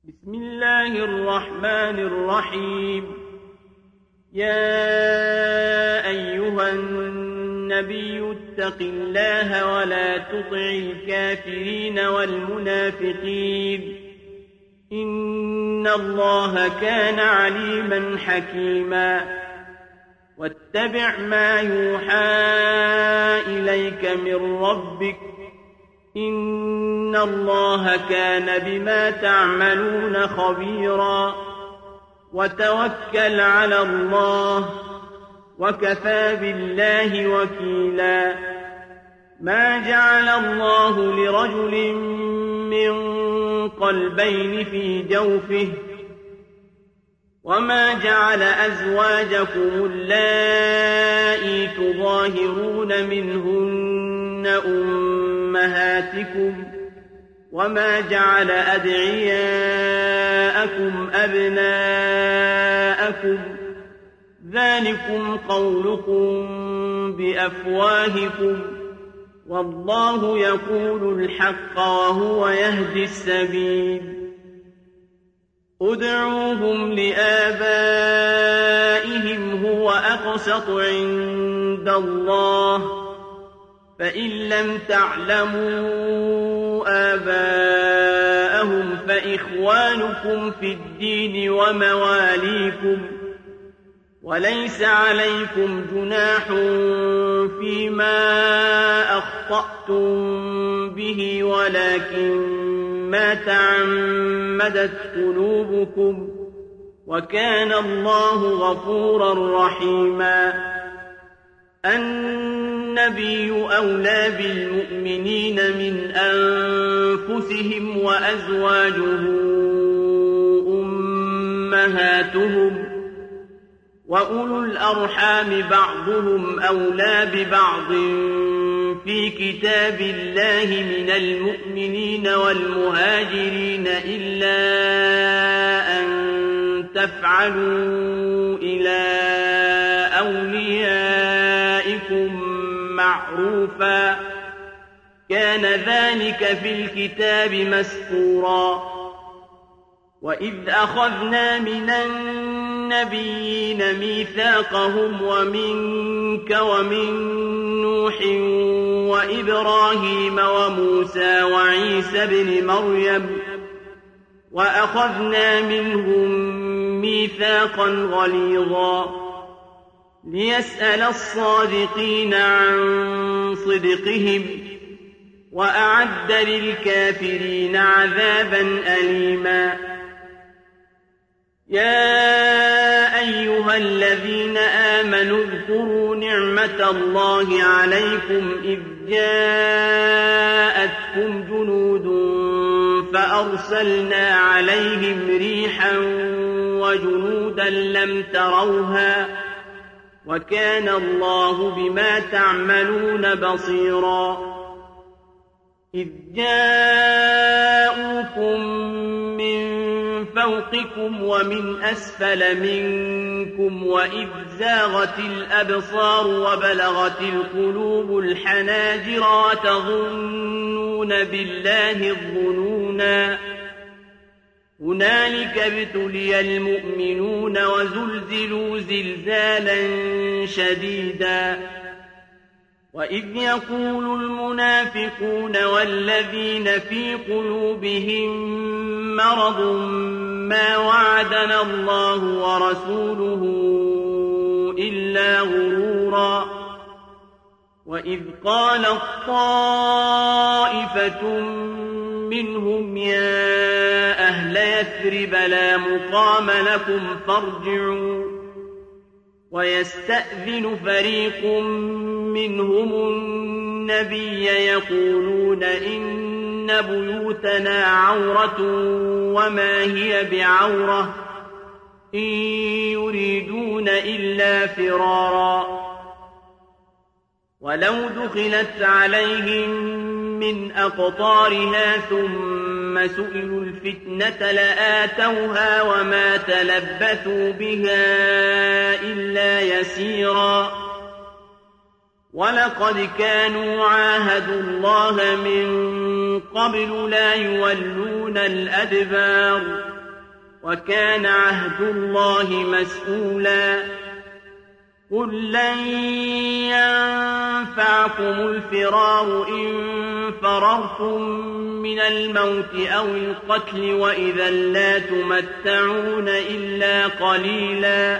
بسم الله الرحمن الرحيم. يا أيها النبي اتق الله ولا تطع الكافرين والمنافقين إن الله كان عليما حكيما. واتبع ما يوحى إليك من ربك إن الله كان بما تعملون خبيرا. وتوكل على الله وكفى بالله وكيلا. ما جعل الله لرجل من قلبين في جوفه وما جعل أزواجكم اللائي تظاهرون منهن أمهاتكم وما جعل أدعياءكم أبناءكم ذلكم قولكم بأفواهكم والله يقول الحق وهو يهدي السبيل. ادعوهم لآبائهم هو أقسط عند الله فإن لم تعلموا آباءهم فإخوانكم في الدين ومواليكم وليس عليكم جناح فيما أخطأتم به ولكن ما تعمدت قلوبكم وكان الله غفورا رحيما. النبي أولى بالمؤمنين من أنفسهم وأزواجه أمهاتهم وأولو الأرحام بعضهم أولى ببعض في كتاب الله من المؤمنين والمهاجرين إلا أن تفعلوا إلى أوليائكم معروفا كان ذلك في الكتاب مسطورا. وإذ أخذنا من النبيين ميثاقهم ومنك ومن نوح وإبراهيم وموسى وعيسى بن مريم وأخذنا منهم ميثاقا غليظا ليسأل الصادقين عن صدقهم وأعد للكافرين عذابا أليما. يا أيها الذين آمنوا اذكروا نعمة الله عليكم إذ جاءتكم جنود فأرسلنا عليهم ريحا وجنودا لم تروها وكان الله بما تعملون بصيرا. إذ جاءوكم من فوقكم ومن أسفل منكم وإذ زاغت الأبصار وبلغت القلوب الحناجر وتظنون بالله الظنونا. هنالك ابتلي المؤمنون وزلزلوا زلزالا شديدا. وإذ يقول المنافقون والذين في قلوبهم مرض ما وعدنا الله ورسوله إلا غرورا. وإذ قالت طائفة منهم يا أهل يثرب لا مقام لكم فارجعوا ويستأذن فريق منهم النبي يقولون إن بيوتنا عورة وما هي بعورة إن يريدون إلا فرارا. ولو دخلت عليهم من أقطارها ثم سئلوا الفتنة لآتوها وما تلبثوا بها إلا يسيرا. ولقد كانوا عاهدوا الله من قبل لا يولون الأدبار وكان عهد الله مسؤولا قل لن ينفعكم الفرار إن فررتم من الموت أو القتل وإذا لا تمتعون إلا قليلا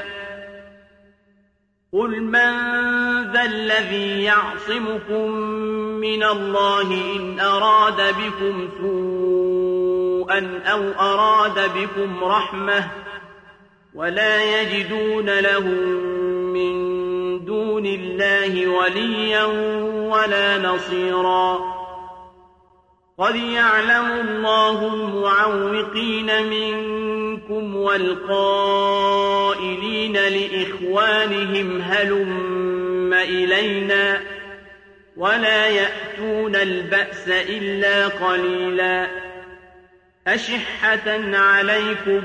قل من ذا الذي يعصمكم من الله إن أراد بكم سوءا أو أراد بكم رحمة ولا يجدون لهم من دون الله وليا ولا نصيرا قد يعلم الله المعوقين منكم والقائلين لإخوانهم هلم إلينا ولا يأتون البأس إلا قليلا أشحة عليكم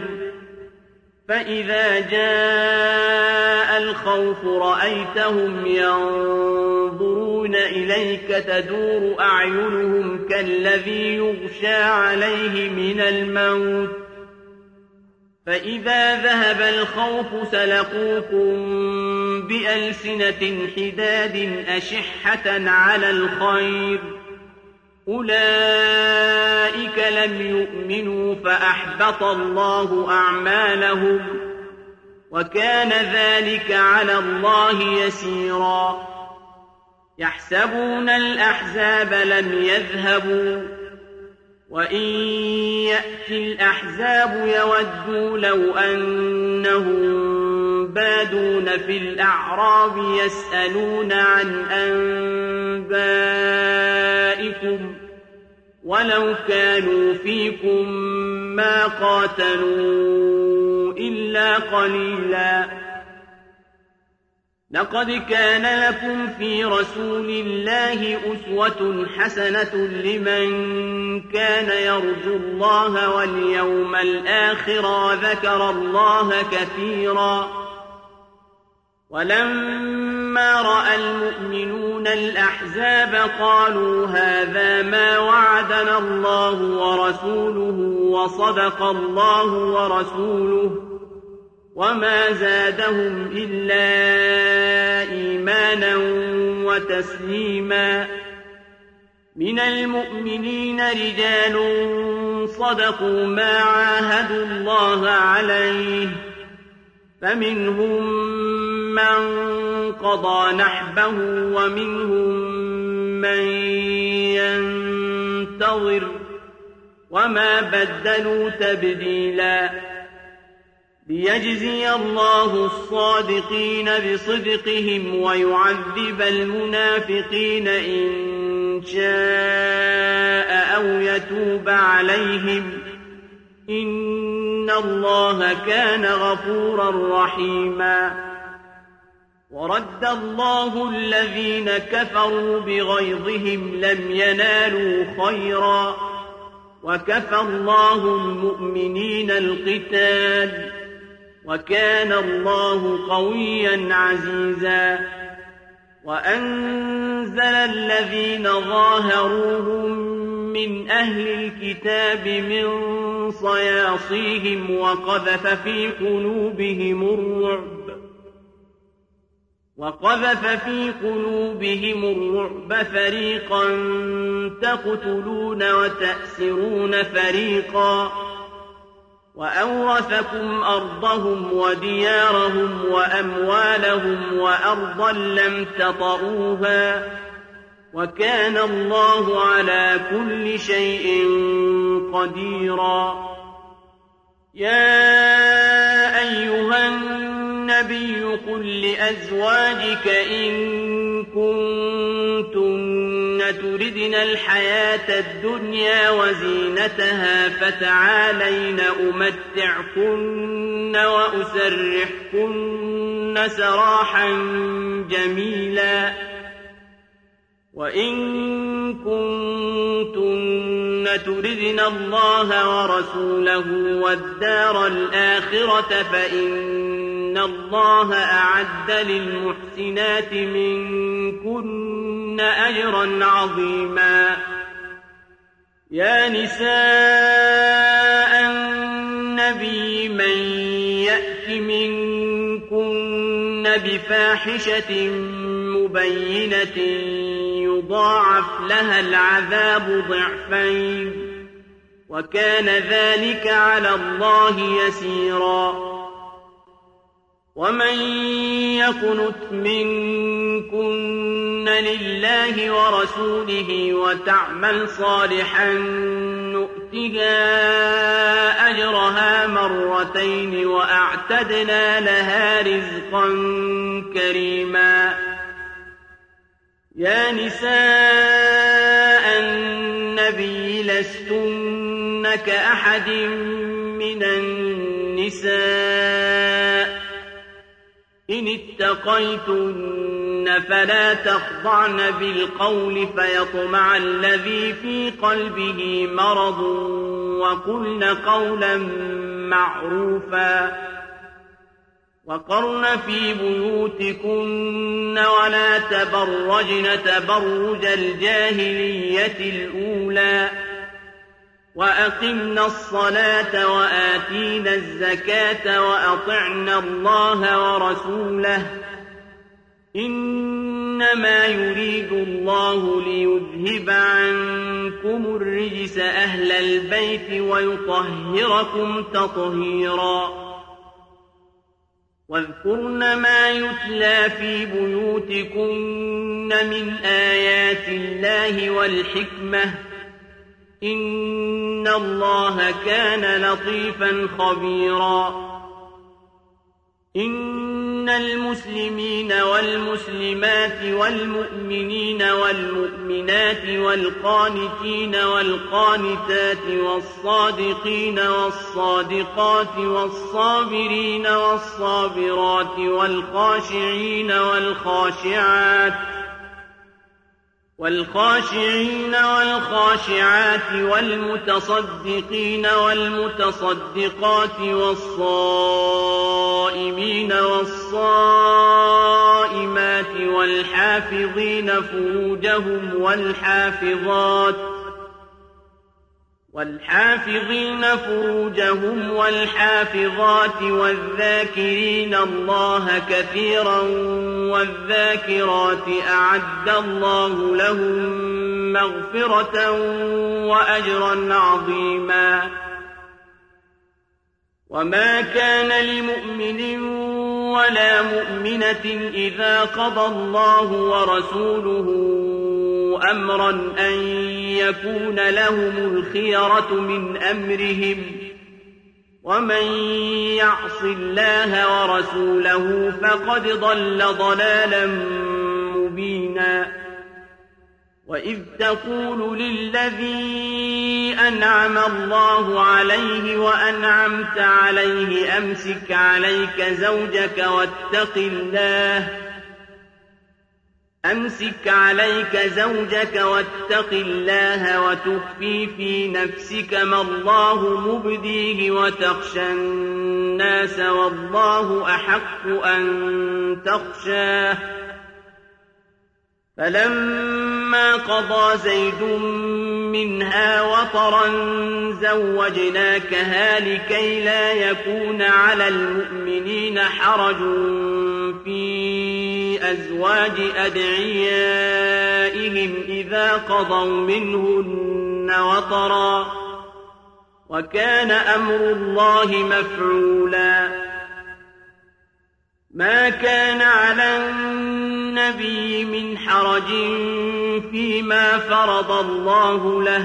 فإذا جاء الخوف رأيتهم ينظرون إليك تدور أعينهم كالذي يغشى عليه من الموت فإذا ذهب الخوف سلقوكم بألسنة حداد أشحة على الخير أولئك لم يؤمنوا فأحبط الله أعمالهم وكان ذلك على الله يسيرا يحسبون الأحزاب لم يذهبوا وإن يأتي الأحزاب يودوا لو أنهم بادون في الأعراب يسألون عن أنبائكم ولو كانوا فيكم ما قاتلوا إلا قليلا لقد كان لكم في رسول الله أسوة حسنة لمن كان يرجو الله واليوم الآخر وذكر الله كثيرا ولما رأى المؤمنون الأحزاب قالوا هذا ما وعدنا الله ورسوله وصدق الله ورسوله وما زادهم إلا إيمانا وتسليما من المؤمنين رجال صدقوا ما عاهدوا الله عليه فمنهم من قضى نحبه ومنهم من ينتظر وما بدلوا تبديلا ليجزي الله الصادقين بصدقهم ويعذب المنافقين إن شاء أو يتوب عليهم إن الله كان غفورا رحيما ورد الله الذين كفروا بغيظهم لم ينالوا خيرا وكفى الله المؤمنين القتال وكان الله قويا عزيزا وأنزل الذين ظاهروهم من أهل الكتاب من صياصيهم وقذف في قلوبهم الرعب فريقا تقتلون وتأسرون فريقا وأورثكم أرضهم وديارهم وأموالهم وأرضا لم تطئوها وكان الله على كل شيء قديرا يا أيها النبي قل لأزواجك إن كنتن تردن الحياة الدنيا وزينتها فتعالين أمتعكن وأسرحكن سراحا جميلا وإن كنتن تردن الله ورسوله والدار الآخرة فإن الله أعد للمحسنات منكن أجرا عظيما يا نساء النبي من يأت منكن بفاحشة مبينة يضاعف لها العذاب ضعفين وكان ذلك على الله يسيرا ومن يقنت منكن لله ورسوله وتعمل صالحا نؤتها أجرها مرتين وأعتدنا لها رزقا كريما يا نساء النبي لستن كأحد من النساء إن اتقيتن فلا تخضعن بالقول فيطمع الذي في قلبه مرض وقلن قولا معروفا وقرن في بيوتكن ولا تبرجن تبرج الجاهلية الأولى وأقمنا الصلاة وآتينا الزكاة وأطعنا الله ورسوله إنما يريد الله ليذهب عنكم الرجس أهل البيت ويطهركم تطهيرا واذكرن ما يتلى في بيوتكن من آيات الله والحكمة إن الله كان لطيفا خبيرا إن المسلمين والمسلمات والمؤمنين والمؤمنات والقانتين والقانتات والصادقين والصادقات والصابرين والصابرات والخاشعين والخاشعات والمتصدقين والمتصدقات والصائمين والصائمات والحافظين فروجهم والحافظات والذاكرين الله كثيرا والذاكرات أعد الله لهم مغفرة وأجرا عظيما وما كان لمؤمن ولا مؤمنة إذا قضى الله ورسوله أمرا أن يكون لهم الخيرة من أمرهم ومن يعص الله ورسوله فقد ضل ضلالا مبينا وإذ تقول للذي أنعم الله عليه وأنعمت عليه أمسك عليك زوجك واتق الله وتخفي في نفسك ما الله مبديه وتخشى الناس والله أحق أن تخشاه فلما قضى زيد منها وطرا زوجناكها لكي لا يكون على المؤمنين حرج في أزواج أدعيائهم إذا قضوا منهن وطرا وكان أمر الله مفعولا ما كان على النبي من حرج فيما فرض الله له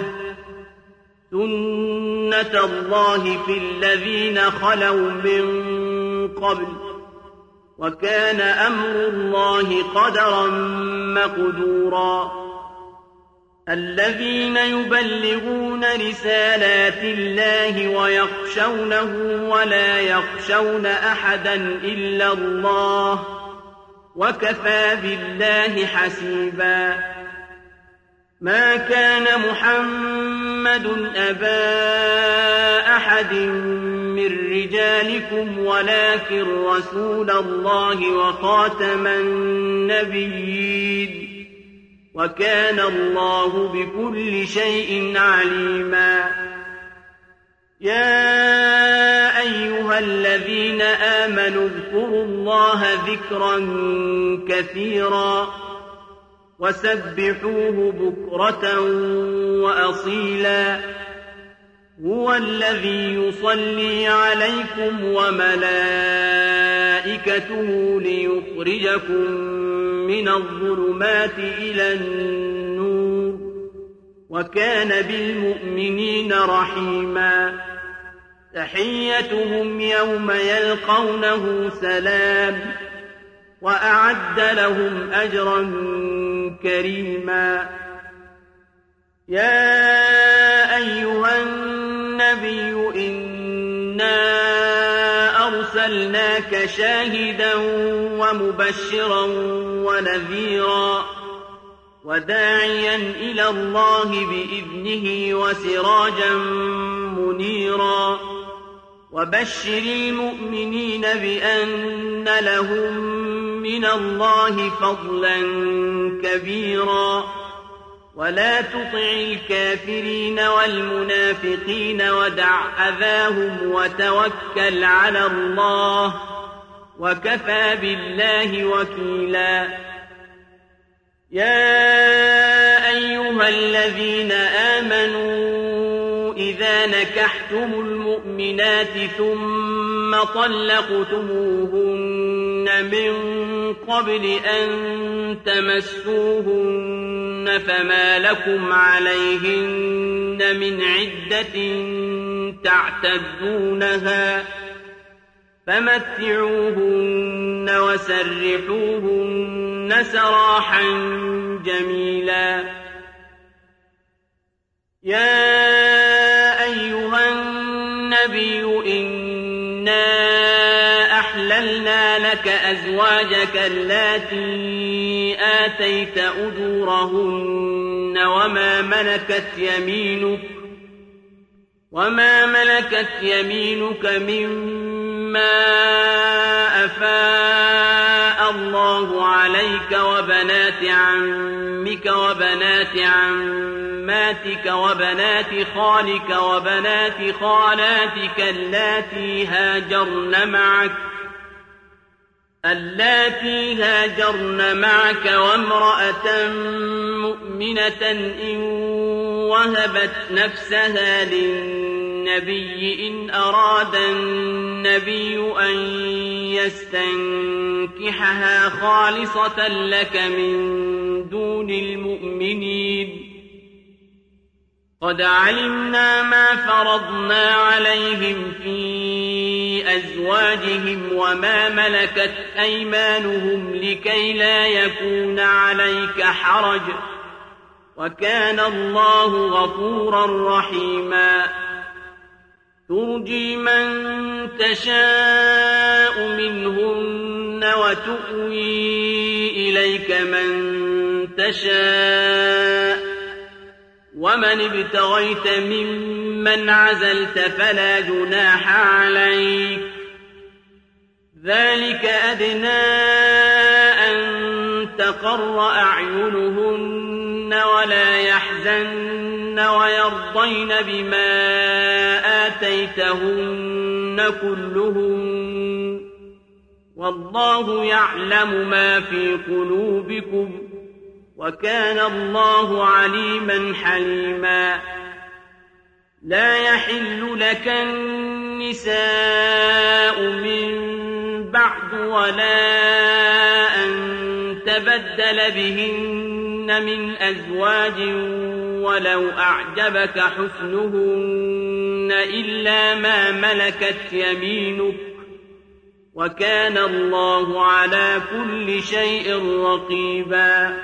سنة الله في الذين خلوا من قبل وكان أمر الله قدرا مقدورا الذين يبلغون رسالات الله ويخشونه ولا يخشون أحدا إلا الله وكفى بالله حسيبا ما كان محمد أبا أحد من رجالكم ولكن رسول الله وخاتم النبيين وكان الله بكل شيء عليما يا أيها الذين آمنوا اذكروا الله ذكرا كثيرا وسبحوه بكرة وأصيلا هو الذي يصلي عليكم وملائكته ليخرجكم من الظلمات إلى النور وكان بالمؤمنين رحيما تحيتهم يوم يلقونه سلام وأعد لهم أجرا كريما يا أيها النبي إنا أرسلناك شاهدا ومبشرا ونذيرا وداعيا إلى الله بإذنه وسراجا منيرا وبشر المؤمنين بأن لهم من الله فضلا كبيرا ولا تطع الكافرين والمنافقين ودع أذاهم وتوكل على الله وكفى بالله وكيلا يا أيها الذين آمنوا إذا نكحتم المؤمنات ثم طلقتموهن من قبل أن تمسوهن فما لكم عليهن من عدة تعتدونها فمتعوهن وسرحوهن سراحا جميلا يا أيها النبي إنا أحللنا لك أزواجك اللاتي آتيت أجورهن وما ملكت يمينك مما أفاء الله عليك وبنات عمك وبنات عماتك وبنات خالك وبنات خالاتك اللاتي هاجرن معك وامرأة مؤمنة إن وهبت نفسها للنبي إن أراد النبي أن يستنكحها خالصة لك من دون المؤمنين قد علمنا ما فرضنا عليهم في أزواجهم وما ملكت أيمانهم لكي لا يكون عليك حرج وكان الله غفورا رحيما ترجي من تشاء منهن وتؤوي إليك من تشاء ومن ابتغيت ممن عزلت فلا جناح عليك ذلك أدنى أن تقر أعينهن ولا يحزن ويرضين بما آتيتهن كلهن والله يعلم ما في قلوبكم وكان الله عليما حليما لا يحل لك النساء من بعد ولا أن تبدل بهن من أزواج ولو أعجبك حسنهن إلا ما ملكت يمينك وكان الله على كل شيء رقيبا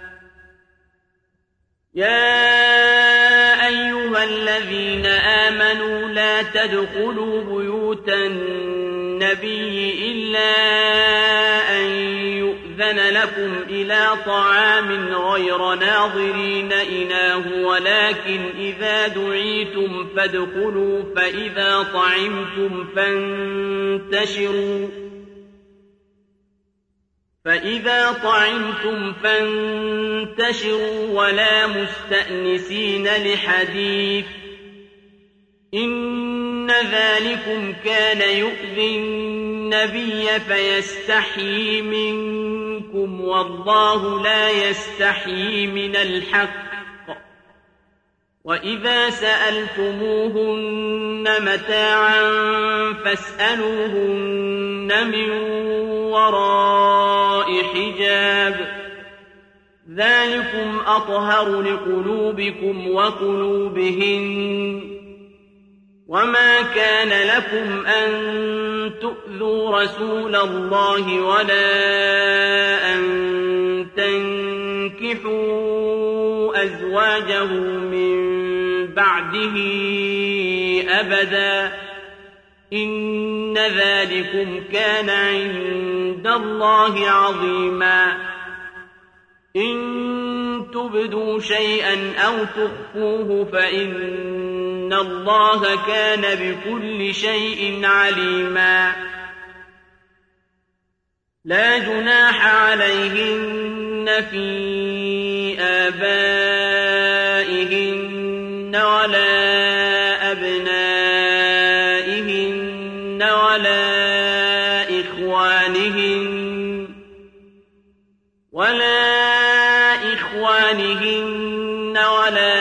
يا أيها الذين آمنوا لا تدخلوا بيوت النبي إلا أن يؤذن لكم إلى طعام غير ناظرين إناه ولكن إذا دعيتم فادخلوا فإذا طعمتم فإذا طعمتم فانتشروا ولا مستأنسين لحديث إن ذلكم كان يؤذي النبي فيستحيي منكم والله لا يستحيي من الحق وإذا سألتموهن متاعا فاسألوهن من وراء حجاب ذلكم أطهر لقلوبكم وقلوبهن وما كان لكم أن تؤذوا رسول الله ولا أن تنكحوا أزواجه من بعده أبدا إن ذلكم كان عند الله عظيما إن تبدوا شيئا أو تخفوه فإن الله كان بكل شيء عليما لا جناح عليهن في آبائهن ولا أبنائهن ولا إخوانهن ولا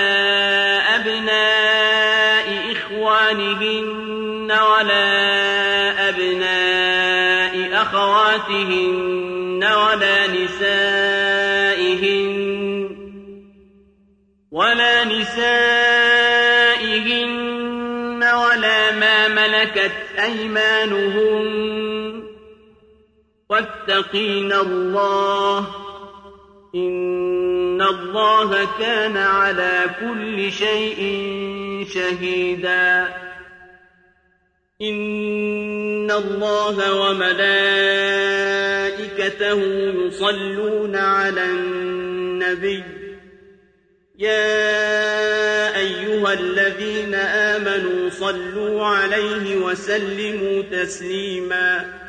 أبناء إخوانهن ولا أبناء أخواتهن ولا نسائهن ولا ما ملكت أيمانهن واتقين الله إن الله كان على كل شيء شهيدا إن الله وملائكته يصلون على النبي يا أيها الذين آمنوا صلوا عليه وسلموا تسليما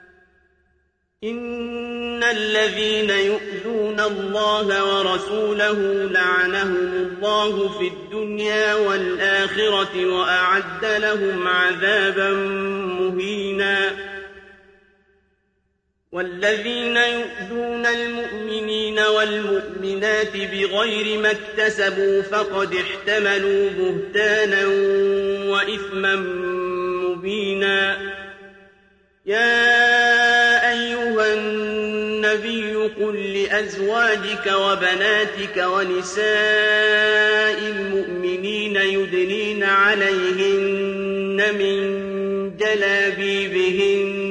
إن الذين يؤذون الله ورسوله لعنهم الله في الدنيا والآخرة وأعد لهم عذابا مهينا والذين يؤذون المؤمنين والمؤمنات بغير ما اكتسبوا فقد احتملوا بهتانا وإثما مبينا يا أيها النبي قل لأزواجك وبناتك ونساء المؤمنين يدنين عليهن من جلابيبهن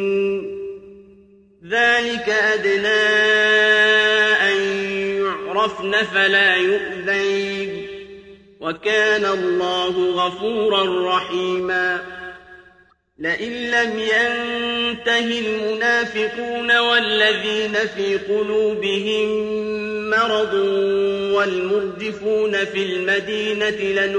ذلك أدنى أن يعرفن فلا يؤذين وكان الله غفورا رحيما لئن لم ينته المنافقون والذين في قلوبهم مرض والمرجفون في المدينة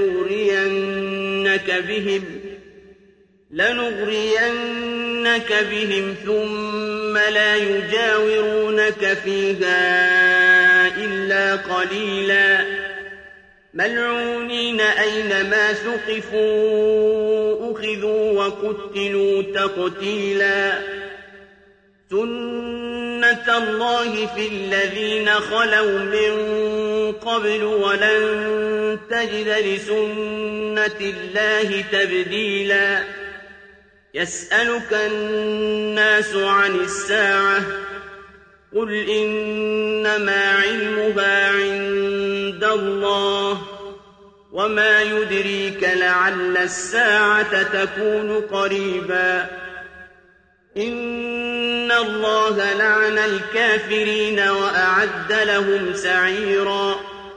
لنغرينك بهم ثم لا يجاورونك فيها إلا قليلا ملعونين أينما ثقفوا أخذوا وقتلوا تقتيلا سنة الله في الذين خلوا من قبل ولن تجد لسنة الله تبديلا يسألك الناس عن الساعة قل إنما علمها عند الله وما يدريك لعل الساعة تكون قريبا إن الله لعن الكافرين وأعد لهم سعيرا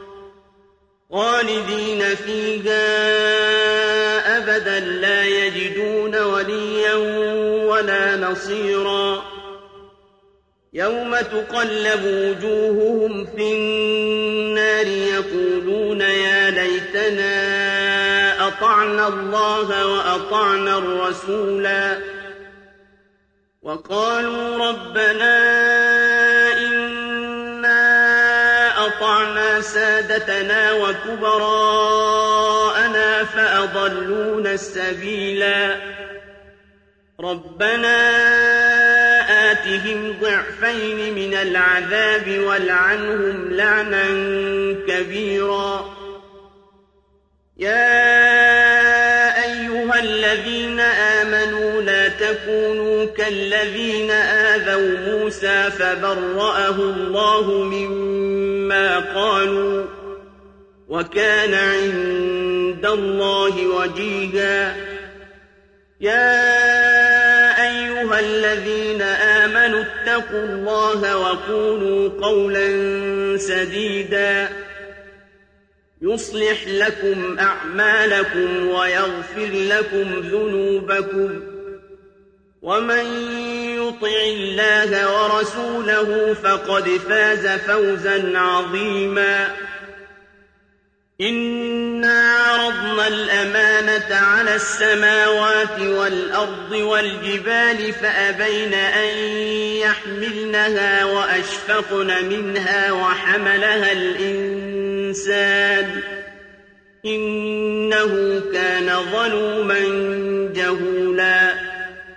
خالدين فيها أبدا لا يجدون وليا ولا نصيرا يوم تقلب وجوههم في النار يقولون يا ليتنا أطعنا الله وأطعنا الرسولا وقالوا ربنا وأطعنا سادتنا وكبراءنا فأضلونا السبيلا ربنا آتهم ضعفين من العذاب والعنهم لعنا كبيرا يا أيها الذين آمنوا لا تكونوا كالذين آذوا موسى فبرأه الله مما قالوا وكان عند الله وجيها يا أيها الذين آمنوا اتقوا الله وقولوا قولا سديدا يصلح لكم أعمالكم ويغفر لكم ذنوبكم ومن يطع الله ورسوله فقد فاز فوزا عظيما إنا عرضنا الأمانة على السماوات والأرض والجبال فأبين أن يحملنها وأشفقن منها وحملها الإنسان إنه كان ظلوما جهولا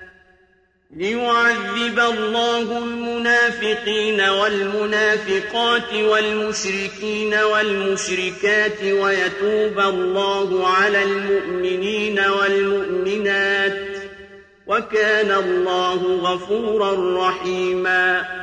ليعذب الله المنافقين والمنافقات والمشركين والمشركات ويتوب الله على المؤمنين والمؤمنات وكان الله غفورا رحيما